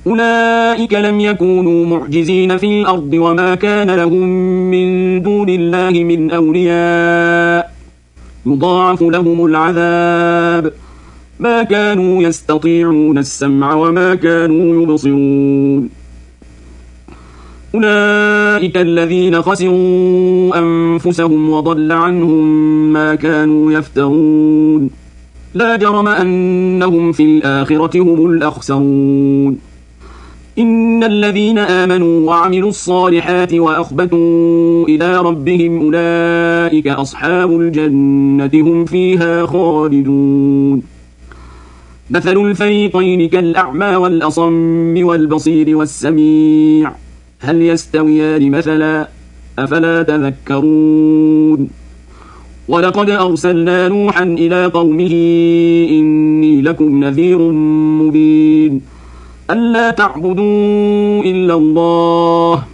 أولئك لم يكونوا معجزين في الأرض وما كان لهم من دون الله من أولياء يضاعف لهم العذاب ما كانوا يستطيعون السمع وما كانوا يبصرون أولئك الذين خسروا أنفسهم وضل عنهم ما كانوا يفترون لا جرم أنهم في الآخرة هم الأخسرون إن الذين آمنوا وعملوا الصالحات وأخبتوا إلى ربهم أولئك أصحاب الجنة هم فيها خالدون مثل الفريقين كالأعمى والأصم والبصير والسميع هل يستويان مثلا أفلا تذكرون ولقد أرسلنا نوحا إلى قومه إني لكم نذير مبين ألا تعبدوا إلا الله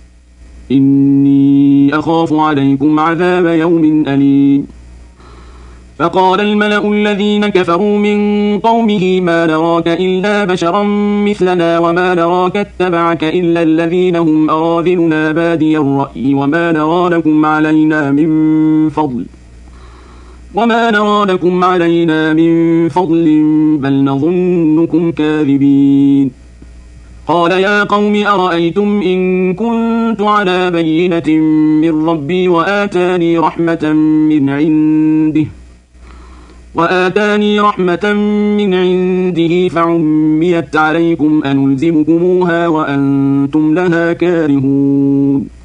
إني أخاف عليكم عذاب يوم أليم فقال الملأ الذين كفروا من قومه ما نراك إلا بشرا مثلنا وما نراك اتبعك إلا الذين هم أراذلنا بادي الرأي وما نرى لكم علينا من فضل بل نظنكم كاذبين قال يا قوم أرأيتم إن كنت على بينة من ربي وآتاني رحمة من عنده فعميت عليكم أنلزمكموها وأنتم لها كارهون